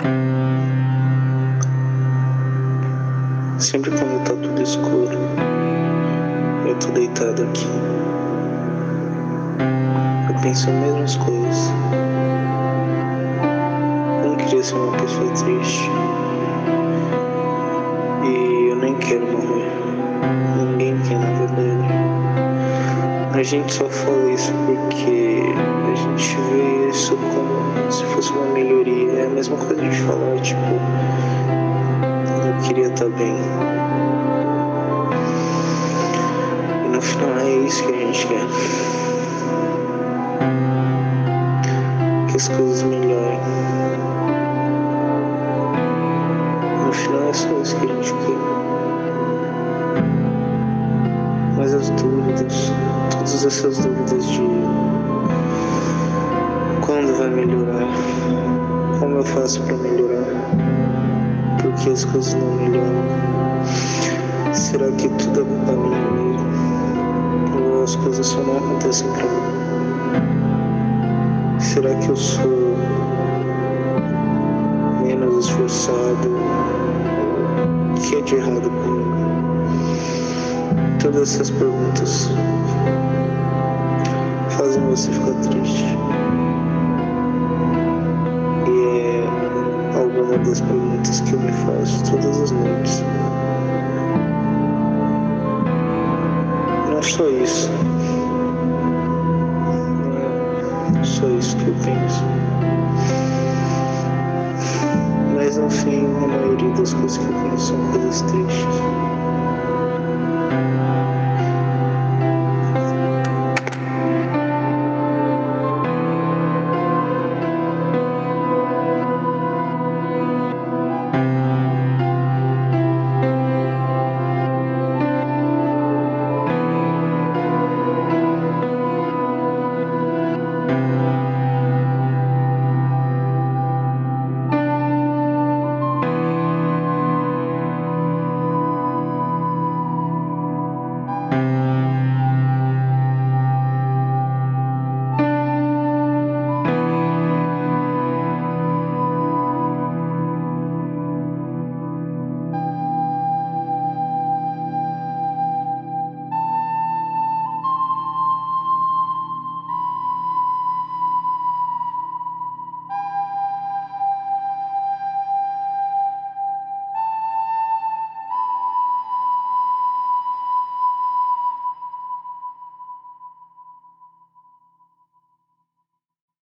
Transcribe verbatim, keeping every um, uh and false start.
Sempre quando tá tudo escuro, eu tô deitado aqui. Eu penso as mesmas coisas. Eu não queria ser uma pessoa triste. E eu nem quero morrer. Ninguém quer, na verdade. A gente só fala isso porque a gente vê isso como se fosse uma melhoria. É a mesma coisa de falar, tipo, eu queria estar bem. E no final é isso que a gente quer. Que as coisas melhorem. No final é só isso que a gente quer. Mas as dúvidas, todas essas dúvidas de quando vai melhorar, como eu faço pra melhorar, por que as coisas não melhoram, será que tudo é culpa minha mesmo, ou as coisas só não acontecem pra mim? Será que eu sou menos esforçado? O que é de errado comigo? Todas essas perguntas fazem você ficar triste. E é alguma das perguntas que eu me faço todas as noites. Não é só isso. Não é só isso que eu penso. Mas no fim, a maioria das coisas que eu penso são coisas tristes.